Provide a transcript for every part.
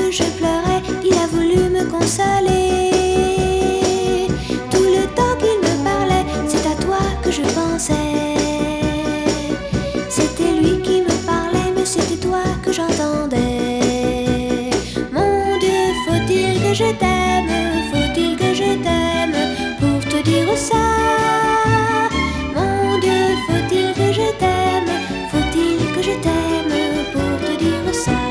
que je pleurais, il a voulu me consoler. Tout le temps qu'il me parlait, c'est à toi que je pensais. C'était lui qui me parlait, mais c'était toi que j'entendais. Mon Dieu, faut-il que je t'aime, faut-il que je t'aime pour te dire ça? Mon Dieu, faut-il que je t'aime, faut-il que je t'aime pour te dire ça?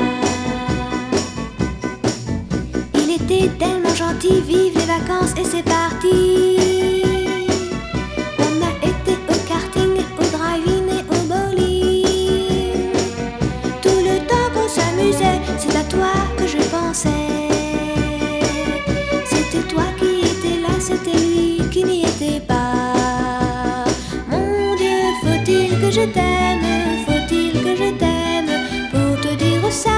Il était tellement gentil, vive les vacances et c'est parti. On a été au karting, au drive-in et au bowling. Tout le temps qu'on s'amusait, c'est à toi que je pensais. C'était toi qui étais là, c'était lui qui n'y était pas. Mon Dieu, faut-il que je t'aime, faut-il que je t'aime pour te dire ça?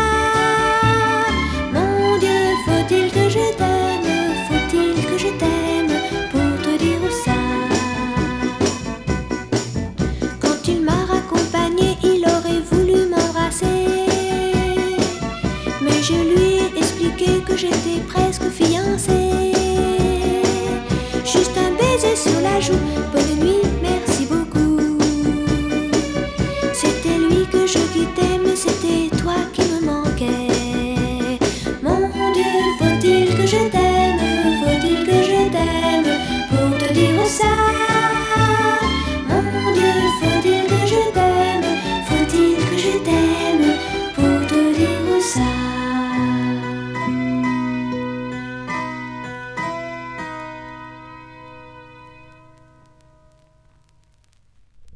Mon Dieu, faut-il que je t'aime, faut-il que je t'aime pour te dire ça? Quand il m'a raccompagné, il aurait voulu m'embrasser, mais je lui ai expliqué que j'étais presque fiancée. Juste un baiser sur la joue